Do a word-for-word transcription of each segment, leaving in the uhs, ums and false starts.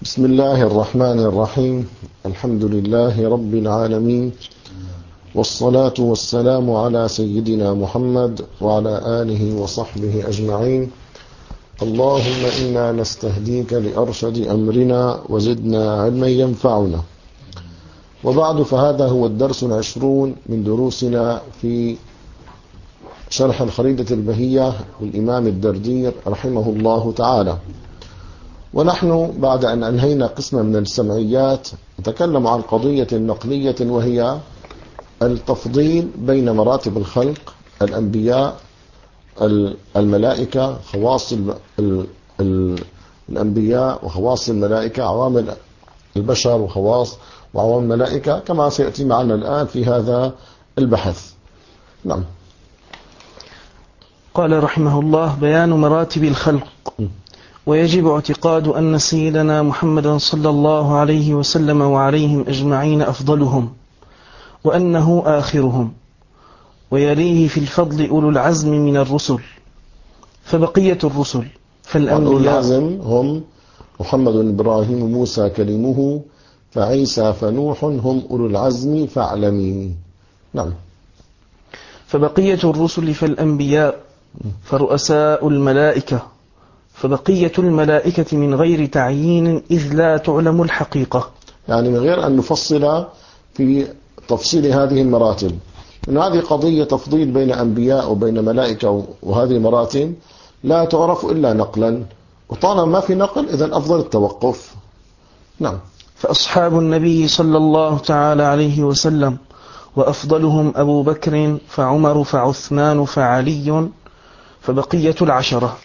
بسم الله الرحمن الرحيم. الحمد لله رب العالمين، والصلاة والسلام على سيدنا محمد وعلى آله وصحبه أجمعين. اللهم إنا نستهديك لأرشد أمرنا وزدنا علما ينفعنا. وبعد، فهذا هو الدرس العشرون من دروسنا في شرح الخريدة البهية للإمام الدردير رحمه الله تعالى. ونحن بعد أن أنهينا قسما من السمعيات نتكلم عن قضية نقلية، وهي التفضيل بين مراتب الخلق: الأنبياء، الملائكة، خواص الأنبياء وخواص الملائكة، عوامل البشر وخواص وعوامل الملائكة، كما سيأتي معنا الآن في هذا البحث. نعم. قال رحمه الله: بيان مراتب الخلق. ويجب اعتقاد أن سيدنا محمدا صلى الله عليه وسلم وعليهم أجمعين أفضلهم، وأنه آخرهم، ويليه في الفضل أولو العزم من الرسل، فبقية الرسل فالأنبياء. أولو العزم هم محمد، إبراهيم، موسى كلمه، فعيسى، فنوح، هم أولو العزم فاعلمي. نعم. فبقية الرسل فالأنبياء، فرؤساء الملائكة، فبقية الملائكة من غير تعيين إذ لا تعلم الحقيقة. يعني من غير أن نفصل في تفصيل هذه المراتب، إن هذه قضية تفضيل بين أنبياء وبين ملائكة، وهذه مراتب لا تعرف إلا نقلا، وطالما ما في نقل إذن أفضل التوقف. نعم. فأصحاب النبي صلى الله تعالى عليه وسلم وأفضلهم أبو بكر، فعمر، فعثمان، فعلي، فبقية العشرة.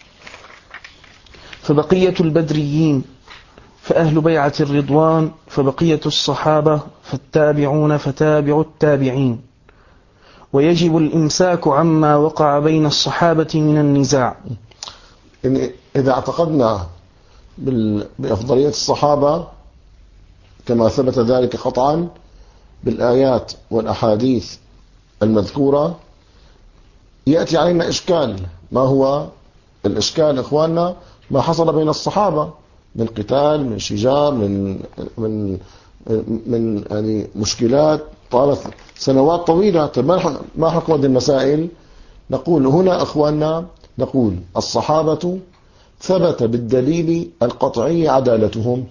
فبقية البدريين، فأهل بيعة الرضوان، فبقية الصحابة، فالتابعون، فتابع التابعين. ويجب الإمساك عما وقع بين الصحابة من النزاع. إن إذا اعتقدنا بأفضلية الصحابة كما ثبت ذلك قطعا بالآيات والأحاديث المذكورة، يأتي علينا إشكال. ما هو الإشكال إخواننا؟ ما حصل بين الصحابة من قتال، من شجار، من من من يعني مشكلات طالت سنوات طويلة. ما حكم هذه المسائل؟ نقول هنا إخواننا، نقول الصحابة ثبت بالدليل القطعي عدالتهم،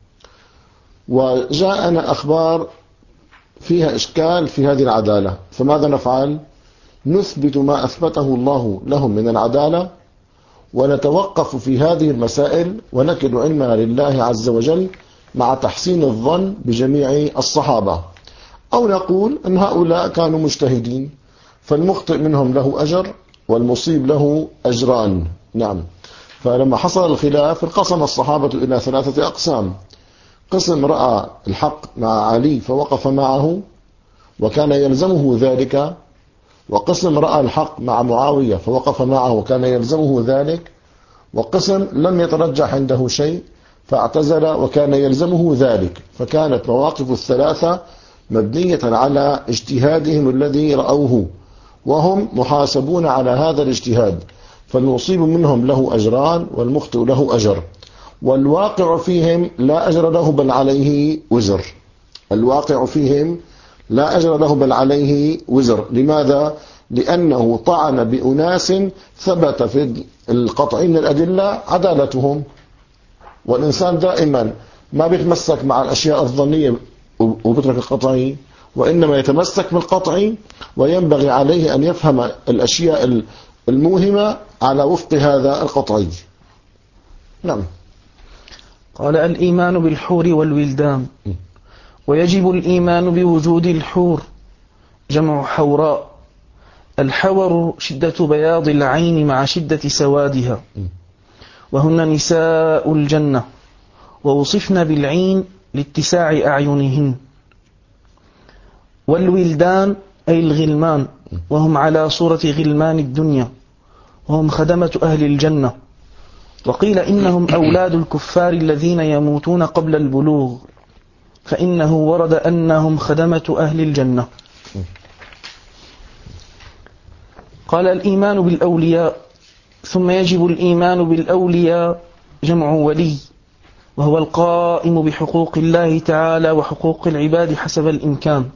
وجاءنا أخبار فيها إشكال في هذه العدالة، فماذا نفعل؟ نثبت ما أثبته الله لهم من العدالة، ونتوقف في هذه المسائل ونكل علمنا لله عز وجل مع تحسين الظن بجميع الصحابة. أو نقول أن هؤلاء كانوا مجتهدين، فالمخطئ منهم له أجر والمصيب له أجران. نعم. فلما حصل الخلاف انقسم الصحابة إلى ثلاثة أقسام: قسم رأى الحق مع علي فوقف معه وكان يلزمه ذلك، وقسم رأى الحق مع معاوية فوقف معه وكان يلزمه ذلك، وقسم لم يترجح عنده شيء فاعتزل وكان يلزمه ذلك. فكانت مواقف الثلاثة مبنية على اجتهادهم الذي رأوه، وهم محاسبون على هذا الاجتهاد، فالمصيب منهم له أجران والمخطئ له أجر، والواقع فيهم لا أجر له بل عليه وزر. الواقع فيهم لا أجر له بل عليه وزر. لماذا؟ لأنه طعن بأناس ثبت في القطع من الأدلة عدالتهم. والإنسان دائما ما بيتمسك مع الأشياء الظنية وبترك القطعي، وإنما يتمسك بالقطعي، وينبغي عليه أن يفهم الأشياء الموهمة على وفق هذا القطعي. نعم. قال: الإيمان بالحور والولدان. ويجب الإيمان بوجود الحور، جمع حوراء. الحور شدة بياض العين مع شدة سوادها، وهن نساء الجنة، ووصفن بالعين لاتساع أعينهن. والولدان أي الغلمان، وهم على صورة غلمان الدنيا، وهم خدمة أهل الجنة. وقيل إنهم أولاد الكفار الذين يموتون قبل البلوغ، فإنه ورد أنهم خدمة أهل الجنة. قال: الإيمان بالأولياء. ثم يجب الإيمان بالأولياء، جمع ولي، وهو القائم بحقوق الله تعالى وحقوق العباد حسب الإمكان.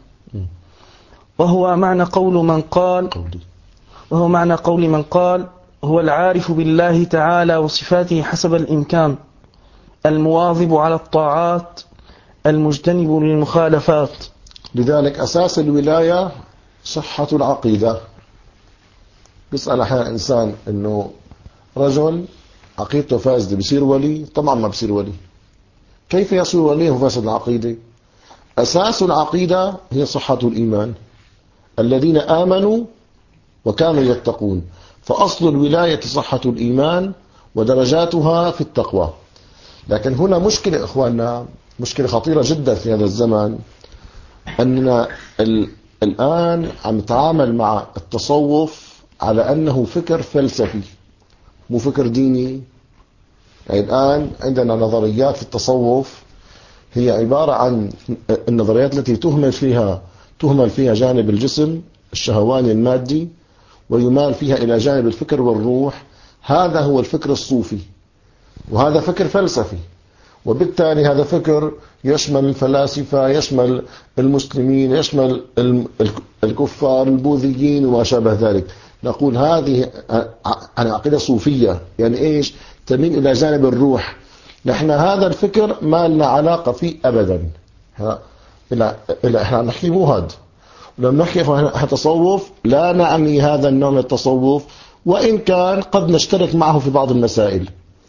وهو معنى قول من قال وهو معنى قول من قال هو العارف بالله تعالى وصفاته حسب الإمكان، المواظب على الطاعات، المجتنب للمخالفات. لذلك أساس الولاية صحة العقيدة. بيسأل أحيانا إنسان إنه رجل عقيدته فاسدة بيصير ولي؟ طبعا ما بيصير ولي. كيف يصير ولي وهو فاسد العقيدة؟ أساس العقيدة هي صحة الإيمان، الذين آمنوا وكانوا يتقون. فأصل الولاية صحة الإيمان ودرجاتها في التقوى. لكن هنا مشكلة إخواننا، مشكلة خطيرة جدا في هذا الزمن، أننا الآن عم نتعامل مع التصوف على أنه فكر فلسفي مو فكر ديني. يعني الآن عندنا نظريات في التصوف هي عبارة عن النظريات التي تهمل فيها تهمل فيها جانب الجسم الشهواني المادي، ويمال فيها إلى جانب الفكر والروح. هذا هو الفكر الصوفي، وهذا فكر فلسفي، وبالتالي هذا فكر يشمل الفلاسفة، يشمل المسلمين، يشمل الكفار البوذيين وما شابه ذلك. نقول هذه أنا عقيدة صوفية، يعني إيش؟ تميل إلى جانب الروح. نحن هذا الفكر ما لنا علاقة فيه أبدا. إلا إلا إحنا نحكي موهد، ولما نحكي عن تصوف لا نعني هذا النوع من التصوف، وإن كان قد نشترك معه في بعض المسائل.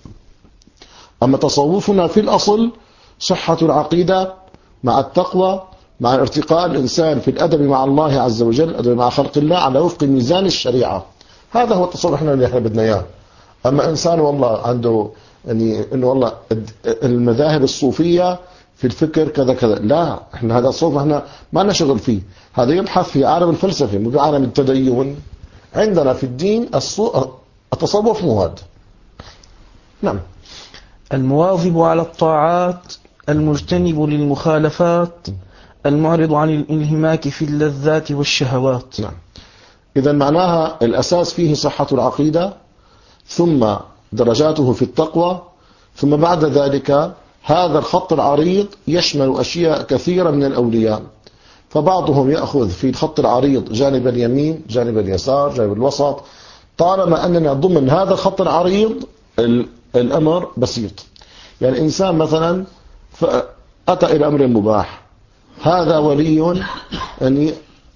أما تصوفنا في الأصل صحة العقيدة مع التقوى، مع ارتقاء الإنسان في الأدب مع الله عز وجل، الأدب مع خلق الله على وفق ميزان الشريعة. هذا هو التصوف احنا اللي احنا بدنا اياه. أما إنسان والله عنده يعني إنه والله المذاهب الصوفية في الفكر كذا كذا، لا، احنا هذا الصوف احنا ما لنا شغل فيه. هذا يبحث في عالم الفلسفة مو بعالم التدين. عندنا في الدين التصوف مو هذا. نعم. المواظب على الطاعات، المجتنب للمخالفات، المعرض عن الانهماك في اللذات والشهوات. نعم. إذا معناها الأساس فيه صحة العقيدة، ثم درجاته في التقوى، ثم بعد ذلك هذا الخط العريض يشمل أشياء كثيرة من الأولياء. فبعضهم يأخذ في الخط العريض جانب اليمين، جانب اليسار، جانب الوسط. طالما أننا ضمن هذا الخط العريض الأمر بسيط. يعني إنسان مثلا أتى إلى أمر مباح، هذا ولي يعني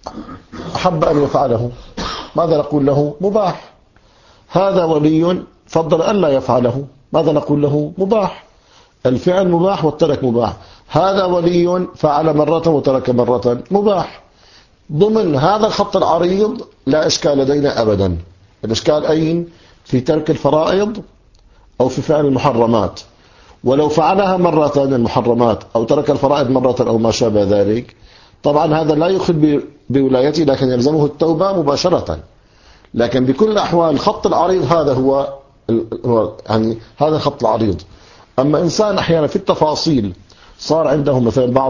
أحب أن يفعله، ماذا نقول له؟ مباح. هذا ولي فضل أن لا يفعله، ماذا نقول له؟ مباح. الفعل مباح والترك مباح. هذا ولي فعل مرة وترك مرة، مباح. ضمن هذا الخط العريض لا إشكال لدينا أبدا. الإشكال أين؟ في ترك الفرائض أو في فعل المحرمات. ولو فعلها مرة المحرمات أو ترك الفرائض مرة أو ما شابه ذلك، طبعا هذا لا يخل بولايته، لكن يلزمه التوبة مباشرة. لكن بكل الأحوال الخط العريض هذا هو يعني هذا الخط العريض. أما إنسان أحيانا في التفاصيل صار عنده مثلا بعض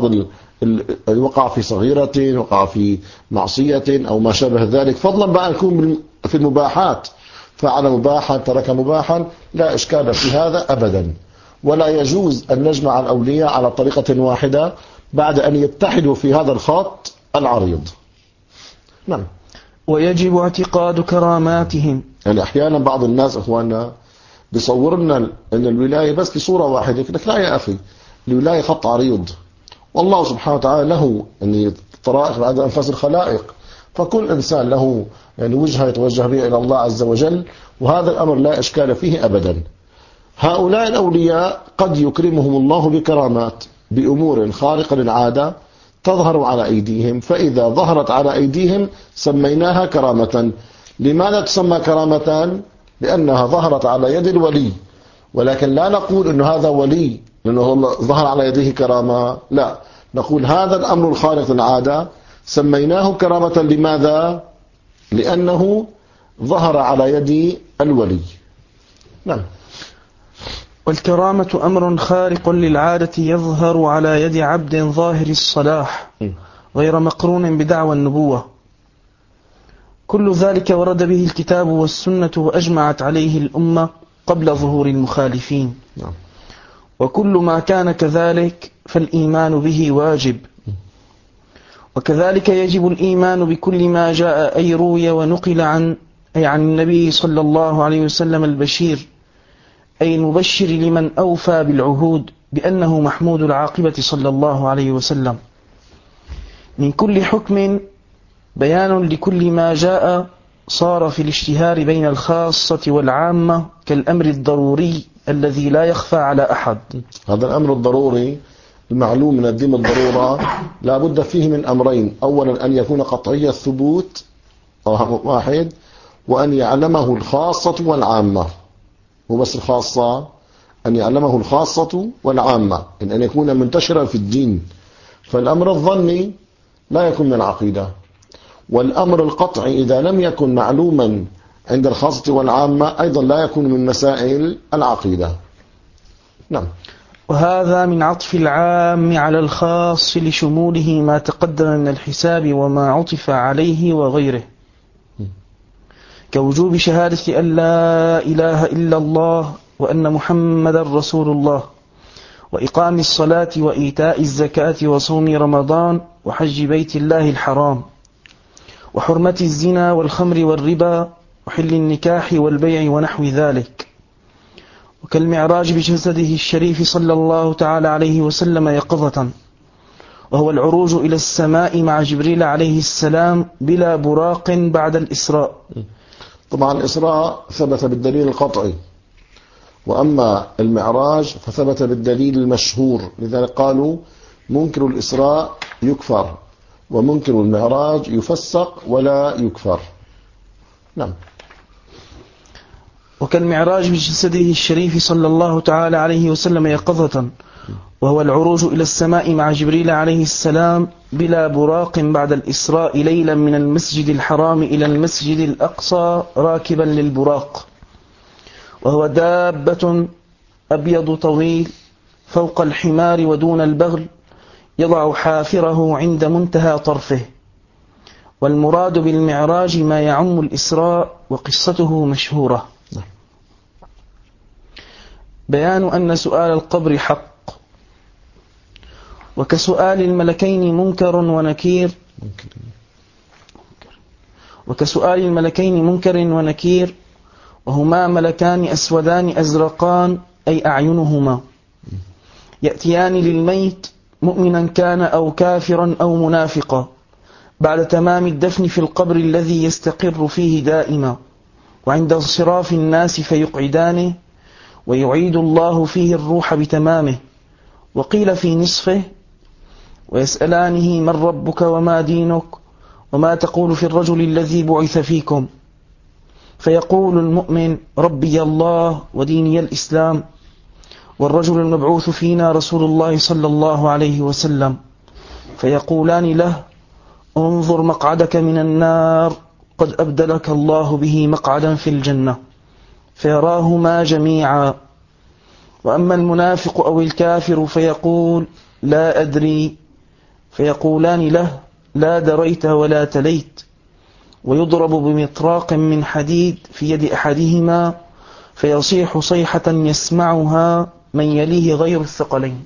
وقع في صغيرة، وقع في معصية أو ما شابه ذلك، فضلا بأن يكون في المباحات، فعل مباحا ترك مباحا، لا إشكال في هذا أبدا. ولا يجوز أن نجمع الأولياء على طريقة واحدة بعد أن يتحدوا في هذا الخط العريض. نعم. ويجب اعتقاد كراماتهم. يعني أحيانا بعض الناس أخواننا بيصور لنا أن الولاية بس بصورة واحدة. يقول لك لا يا أخي، الولاية خط عريض، والله سبحانه وتعالى له أن طرائق بعد أنفاس الخلائق، فكل إنسان له يعني وجهة يتوجه بها إلى الله عز وجل، وهذا الأمر لا إشكال فيه أبدا. هؤلاء الأولياء قد يكرمهم الله بكرامات بأمور خارقة للعادة تظهر على أيديهم، فإذا ظهرت على أيديهم سميناها كرامة. لماذا تسمى كرامة؟ لأنها ظهرت على يد الولي، ولكن لا نقول أن هذا ولي لأنه ظهر على يديه كرامة، لا، نقول هذا الأمر الخارق للعادة سميناه كرامة. لماذا؟ لأنه ظهر على يد الولي. نعم. والكرامة أمر خارق للعادة يظهر على يد عبد ظاهر الصلاح غير مقرون بدعوى النبوة. كل ذلك ورد به الكتاب والسنة وأجمعت عليه الأمة قبل ظهور المخالفين. وكل ما كان كذلك فالإيمان به واجب. وكذلك يجب الإيمان بكل ما جاء أي روي ونقل عن أي عن النبي صلى الله عليه وسلم البشير أي المبشر لمن أوفى بالعهود بأنه محمود العاقبة صلى الله عليه وسلم، من كل حكم بيان لكل ما جاء صار في الاشتهار بين الخاصة والعامة كالأمر الضروري الذي لا يخفى على أحد. هذا الأمر الضروري المعلوم من الدين الضرورة لا بد فيه من أمرين: أولا أن يكون قطعي الثبوت واحد، وأن يعلمه الخاصة والعامة. هو بس الخاصة، أن يعلمه الخاصة والعامة، إن أن يكون منتشرا في الدين. فالأمر الظني لا يكون من العقيدة، والأمر القطعي إذا لم يكن معلوما عند الخاصة والعامة أيضا لا يكون من مسائل العقيدة. نعم. وهذا من عطف العام على الخاص لشموله ما تقدم من الحساب وما عطف عليه وغيره، كوجوب شهادة أن لا إله إلا الله وأن محمد رسول الله، وإقام الصلاة وإيتاء الزكاة وصوم رمضان وحج بيت الله الحرام، وحرمة الزنا والخمر والربا وحل النكاح والبيع ونحو ذلك. وكالمعراج بجسده الشريف صلى الله تعالى عليه وسلم يقظة، وهو العروج إلى السماء مع جبريل عليه السلام بلا براق بعد الإسراء. طبعا الإسراء ثبت بالدليل القطعي، وأما المعراج فثبت بالدليل المشهور، لذلك قالوا منكر الإسراء يكفر ومنكر المعراج يفسق ولا يكفر. نعم. وكالمعراج بجسده الشريف صلى الله تعالى عليه وسلم يقظة، وهو العروج إلى السماء مع جبريل عليه السلام بلا براق بعد الإسراء ليلا من المسجد الحرام إلى المسجد الأقصى راكبا للبراق، وهو دابة أبيض طويل فوق الحمار ودون البغل يضع حافره عند منتهى طرفه. والمراد بالمعراج ما يعم الإسراء وقصته مشهورة. بيان أن سؤال القبر حق، وكسؤال الملكين منكر ونكير وكسؤال الملكين منكر ونكير وهما ملكان أسودان أزرقان أي أعينهما، يأتيان للميت مؤمنا كان أو كافرا أو منافقا بعد تمام الدفن في القبر الذي يستقر فيه دائما، وعند انصراف الناس فيقعدانه ويعيد الله فيه الروح بتمامه. وقيل في نصفه: ويسألانه من ربك وما دينك وما تقول في الرجل الذي بعث فيكم، فيقول المؤمن: ربي الله وديني الإسلام، والرجل المبعوث فينا رسول الله صلى الله عليه وسلم، فيقولان له: انظر مقعدك من النار قد أبدلك الله به مقعدا في الجنة، فيراهما جميعا. وأما المنافق أو الكافر فيقول: لا أدري، فيقولان له: لا دريت ولا تليت، ويضرب بمطراق من حديد في يد أحدهما فيصيح صيحة يسمعها من يليه غير الثقلين،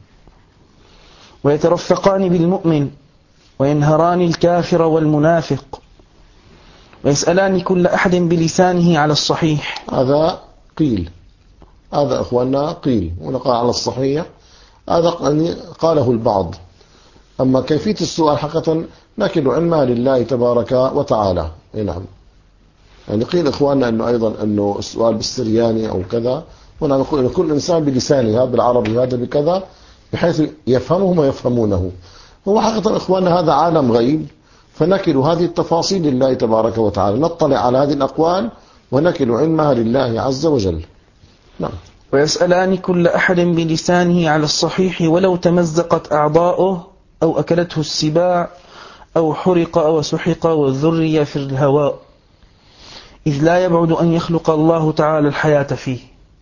ويترفقان بالمؤمن وينهران الكافر والمنافق، ويسألان كل أحد بلسانه على الصحيح. هذا قيل، هذا أخواننا قيل، ونقع على الصحيح، هذا قاله البعض. أما كيفية السؤال حقيقة نكل علمها لله تبارك وتعالى. نعم. يعني قيل إخواننا أنه أيضا أنه السؤال بالسرياني أو كذا، ونحن نقول أن كل إنسان بلسانه، هذا بالعربي هذا بكذا، بحيث يفهمهم ويفهمونه. هو حقيقة إخواننا هذا عالم غيب، فنكل هذه التفاصيل لله تبارك وتعالى، نطلع على هذه الأقوال ونكل علمها لله عز وجل. نعم. ويسألان كل أحد بلسانه على الصحيح ولو تمزقت أعضاؤه أو أكلته السباع أو حرق أو سحق والذرية في الهواء، إذ لا يبعد أن يخلق الله تعالى الحياة فيه.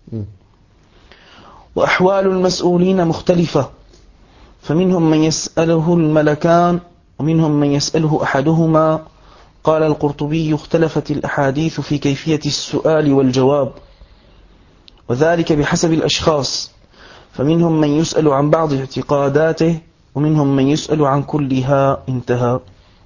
وأحوال المسؤولين مختلفة، فمنهم من يسأله الملكان ومنهم من يسأله أحدهما. قال القرطبي: اختلفت الأحاديث في كيفية السؤال والجواب، وذلك بحسب الأشخاص، فمنهم من يسأل عن بعض اعتقاداته ومنهم من يسأل عن كلها. انتهى.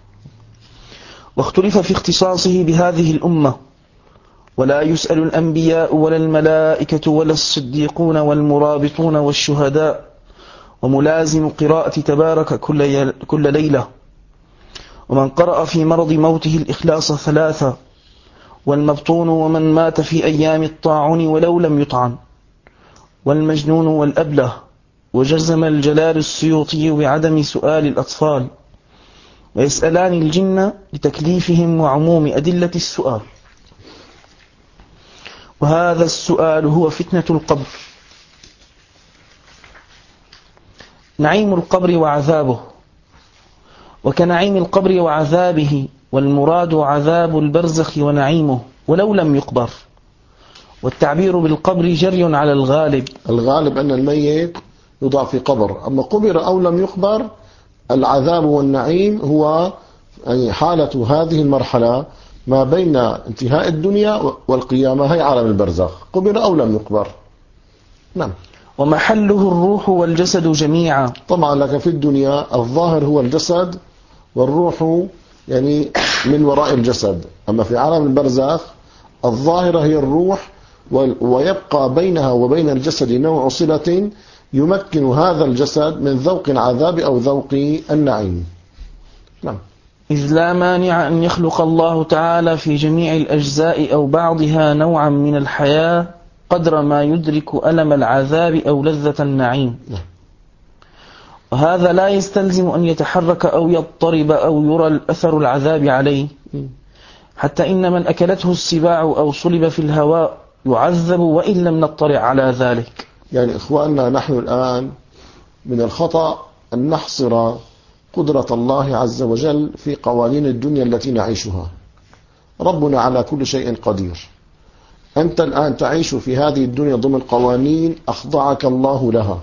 واختلف في اختصاصه بهذه الأمة، ولا يسأل الأنبياء ولا الملائكة ولا الصديقون والمرابطون والشهداء وملازم قراءة تبارك كل ليلة، ومن قرأ في مرض موته الإخلاص ثلاثة، والمبطون ومن مات في أيام الطاعون ولو لم يطعن، والمجنون والأبله. وجزم الجلال السيوطي بعدم سؤال الأطفال، ويسألان الجن لتكليفهم وعموم أدلة السؤال، وهذا السؤال هو فتنة القبر. نعيم القبر وعذابه، وكنعيم القبر وعذابه، والمراد عذاب البرزخ ونعيمه ولو لم يقبر. والتعبير بالقبر جري على الغالب، الغالب أن الميت يوضع في قبر، أما قبر أو لم يقبر العذاب والنعيم هو يعني حالة هذه المرحلة ما بين انتهاء الدنيا والقيامة، هي عالم البرزخ، قبر أو لم يقبر. نعم. ومحله الروح والجسد جميعا. طبعا لك في الدنيا الظاهر هو الجسد والروح يعني من وراء الجسد، أما في عالم البرزخ الظاهرة هي الروح، ويبقى بينها وبين الجسد نوع صلة يمكن هذا الجسد من ذوق العذاب أو ذوق النعيم. نعم. إذ لا مانع أن يخلق الله تعالى في جميع الأجزاء أو بعضها نوعا من الحياة قدر ما يدرك ألم العذاب أو لذة النعيم. نعم. وهذا لا يستلزم أن يتحرك أو يضطرب أو يرى الأثر العذاب عليه، حتى إن من أكلته السباع أو صلب في الهواء يعذب وإن لم نطلع على ذلك. يعني إخواننا نحن الآن من الخطأ أن نحصر قدرة الله عز وجل في قوانين الدنيا التي نعيشها. ربنا على كل شيء قدير. أنت الآن تعيش في هذه الدنيا ضمن قوانين أخضعك الله لها.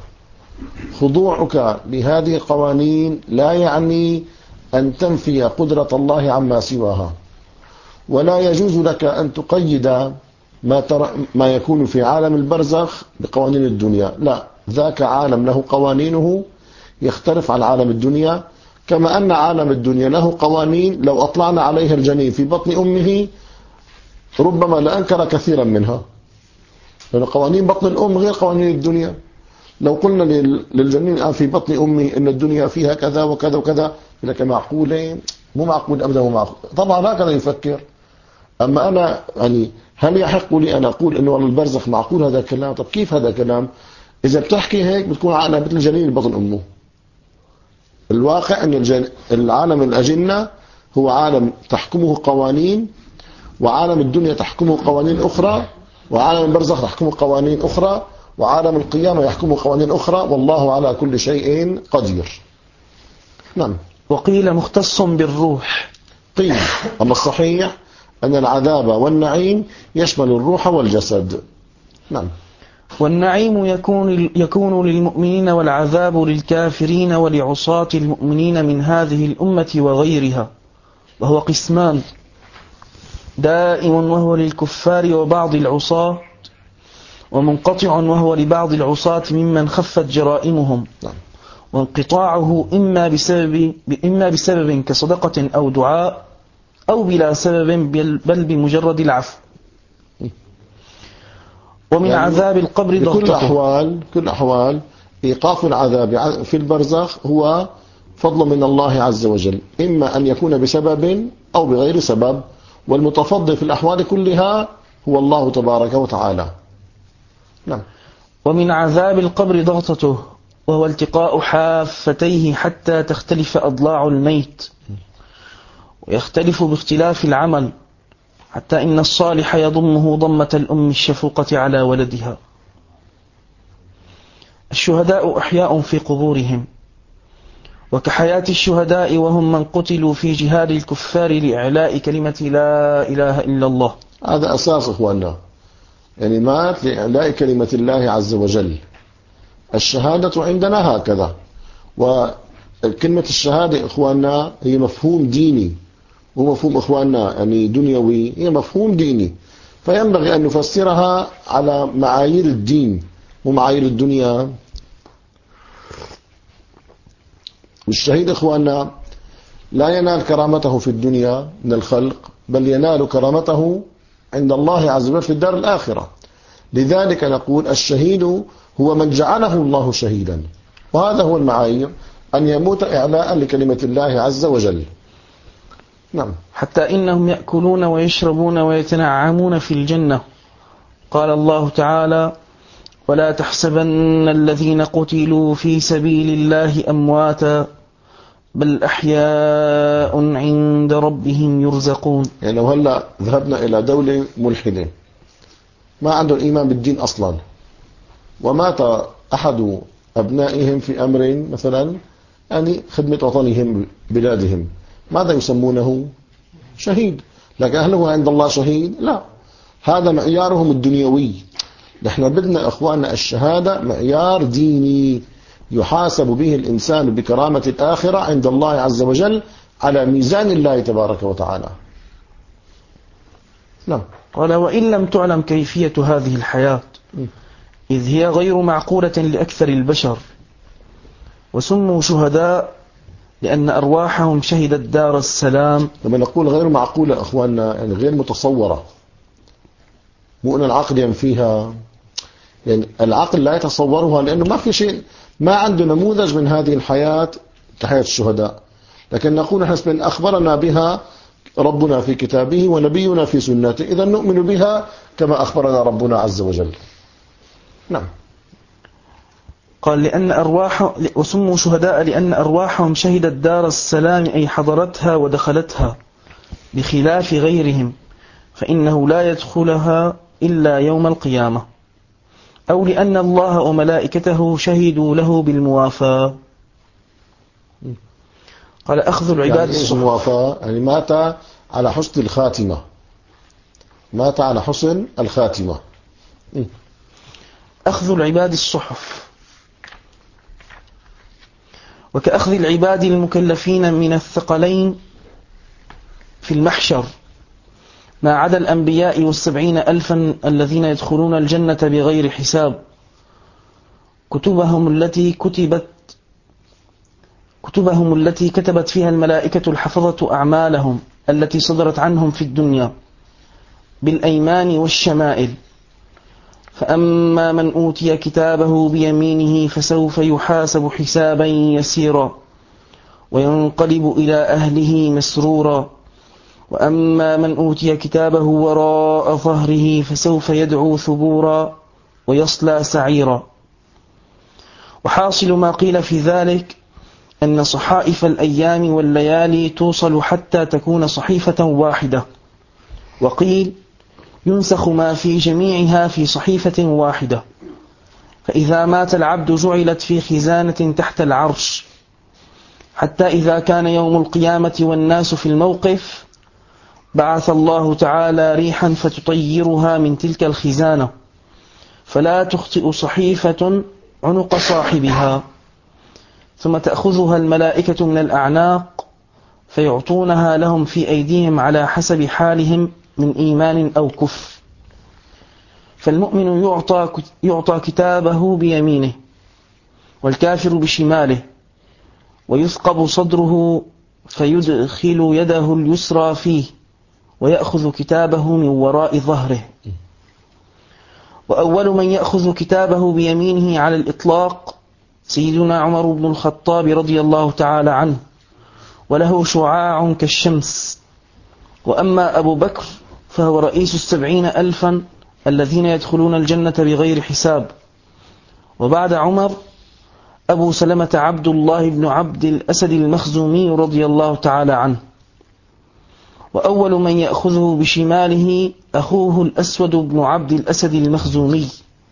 خضوعك لهذه القوانين لا يعني أن تنفي قدرة الله عما سواها، ولا يجوز لك أن تقيد ما, تر... ما يكون في عالم البرزخ بقوانين الدنيا. لا، ذاك عالم له قوانينه يختلف عن عالم الدنيا، كما أن عالم الدنيا له قوانين لو أطلعنا عليها الجنين في بطن أمه ربما لأنكر كثيرا منها، لأن قوانين بطن الأم غير قوانين الدنيا. لو قلنا للجنين الآن في بطن أمه إن الدنيا فيها كذا وكذا وكذا، لك معقولين؟ مو معقول أبدا، مو معقول. طبعا هكذا يفكر. أما أنا يعني هل يحق لي أن أقول إنه البرزخ معقول هذا الكلام؟ طب كيف هذا الكلام؟ إذا بتحكي هيك بتكون عقلها مثل الجنين بطن أمه. الواقع أن الجن... العالم الأجنة هو عالم تحكمه قوانين، وعالم الدنيا تحكمه قوانين أخرى، وعالم البرزخ تحكمه قوانين أخرى، وعالم القيامة يحكمه قوانين أخرى، والله على كل شيء قدير. نعم. وقيل مختص بالروح. قيل، أما الصحيح أن العذاب والنعيم يشمل الروح والجسد. نعم. والنعيم يكون يكون للمؤمنين والعذاب للكافرين ولعصاة المؤمنين من هذه الأمة وغيرها، وهو قسمان: دائم وهو للكفار وبعض العصاة، ومنقطع وهو لبعض العصاة ممن خفت جرائمهم. نعم. وانقطاعه إما بسبب إما بسبب كصدقة أو دعاء، أو بلا سبب بل بمجرد العفو. ومن يعني عذاب القبر ضغطته. بكل أحوال كل أحوال إيقاف العذاب في البرزخ هو فضل من الله عز وجل، إما أن يكون بسبب أو بغير سبب، والمتفضل في الأحوال كلها هو الله تبارك وتعالى. نعم. ومن عذاب القبر ضغطته، وهو التقاء حافتيه حتى تختلف أضلاع الميت، ويختلف باختلاف العمل، حتى إن الصالح يضمه ضمة الأم الشفوقة على ولدها. الشهداء أحياء في قبورهم، وكحياة الشهداء وهم من قتلوا في جهاد الكفار لإعلاء كلمة لا إله إلا الله. هذا أساس إخواننا، يعني مات لإعلاء كلمة الله عز وجل. الشهادة عندنا هكذا، وكلمة الشهادة إخواننا هي مفهوم ديني، ومفهوم إخواننا يعني دنيوي، هي مفهوم ديني، فينبغي أن نفسرها على معايير الدين ومعايير الدنيا والشهيد إخواننا لا ينال كرامته في الدنيا من الخلق، بل ينال كرامته عند الله عز وجل في الدار الآخرة. لذلك نقول الشهيد هو من جعله الله شهيدا، وهذا هو المعايير، أن يموت إعلاء لكلمة الله عز وجل. نعم. حتى إنهم يأكلون ويشربون ويتنعمون في الجنة. قال الله تعالى: ولا تحسبن الذين قتلوا في سبيل الله أمواتا بل أحياء عند ربهم يرزقون. يعني لو هلأ ذهبنا إلى دولة ملحدة ما عندهم إيمان بالدين أصلا، ومات أحد أبنائهم في أمر مثلا يعني خدمة وطنهم بلادهم، ماذا يسمونه؟ شهيد. لكن هل هو عند الله شهيد؟ لا، هذا معيارهم الدنيوي. نحن بدنا إخواننا الشهادة معيار ديني يحاسب به الإنسان بكرامة الآخرة عند الله عز وجل على ميزان الله تبارك وتعالى. نعم. قال: وإن لم تعلم كيفية هذه الحياة إذ هي غير معقولة لأكثر البشر، وسموا شهداء لأن أرواحهم شهدت دار السلام. لما نقول غير معقولة أخواننا يعني غير متصورة، مو أن العقل ينفيها، يعني العقل لا يتصورها، لأنه ما في شيء، ما عنده نموذج من هذه الحياة كحياة الشهداء. لكن نقول حسب أخبرنا بها ربنا في كتابه ونبينا في سنته، إذا نؤمن بها كما أخبرنا ربنا عز وجل. نعم. قال: لأن أرواح وسموا شهداء لأن أرواحهم شهدت دار السلام، أي حضرتها ودخلتها، بخلاف غيرهم فإنه لا يدخلها إلا يوم القيامة، أو لأن الله وملائكته شهدوا له بالموافاة. قال: أخذ العباد يعني الموافاة يعني مات على حسن الخاتمة، مات على حسن الخاتمة. أخذ العباد الصحف، وكأخذ العباد المكلفين من الثقلين في المحشر، ما عدا الأنبياء والسبعين ألفا الذين يدخلون الجنة بغير حساب، كتبهم التي كتبت كتبهم التي كتبت فيها الملائكة الحفظة أعمالهم التي صدرت عنهم في الدنيا بالأيمان والشمائل. فأما من أوتي كتابه بيمينه فسوف يحاسب حسابا يسيرا وينقلب إلى أهله مسرورا، وأما من أوتي كتابه وراء ظهره فسوف يدعو ثبورا ويصلى سعيرا. وحاصل ما قيل في ذلك أن صحائف الأيام والليالي توصل حتى تكون صحيفة واحدة، وقيل ينسخ ما في جميعها في صحيفة واحدة. فإذا مات العبد جعلت في خزانة تحت العرش، حتى إذا كان يوم القيامة والناس في الموقف بعث الله تعالى ريحا فتطيرها من تلك الخزانة، فلا تخطئ صحيفة عنق صاحبها، ثم تأخذها الملائكة من الأعناق فيعطونها لهم في أيديهم على حسب حالهم من إيمان أو كفر. فالمؤمن يعطى, يعطى كتابه بيمينه، والكافر بشماله، ويثقب صدره فيدخل يده اليسرى فيه ويأخذ كتابه من وراء ظهره. وأول من يأخذ كتابه بيمينه على الإطلاق سيدنا عمر بن الخطاب رضي الله تعالى عنه، وله شعاع كالشمس. وأما أبو بكر فهو رئيس السبعين ألفا الذين يدخلون الجنة بغير حساب. وبعد عمر أبو سلمة عبد الله بن عبد الأسد المخزومي رضي الله تعالى عنه. وأول من يأخذه بشماله أخوه الأسود بن عبد الأسد المخزومي.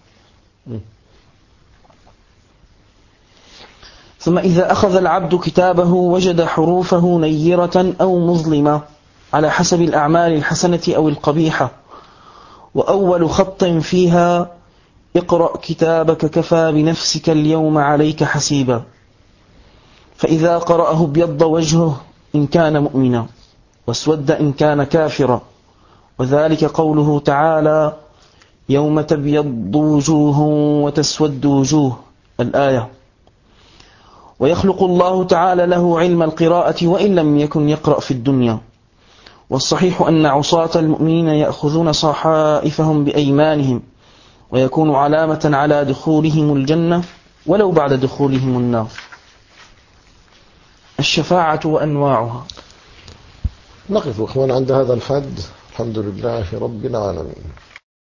ثم إذا أخذ العبد كتابه وجد حروفه نيرة أو مظلمة على حسب الأعمال الحسنة أو القبيحة، وأول خط فيها اقرأ كتابك كفى بنفسك اليوم عليك حسيبا. فإذا قرأه ابيض وجهه إن كان مؤمنا، واسود إن كان كافرا، وذلك قوله تعالى يوم تبيض وجوه وتسود وجوه، الآية. ويخلق الله تعالى له علم القراءة وإن لم يكن يقرأ في الدنيا. والصحيح أن عصاة المؤمنين يأخذون صحائفهم بأيمانهم، ويكون علامة على دخولهم الجنة ولو بعد دخولهم النار. الشفاعة وأنواعها. نقف أخوان عند هذا الحد. الحمد لله رب العالمين.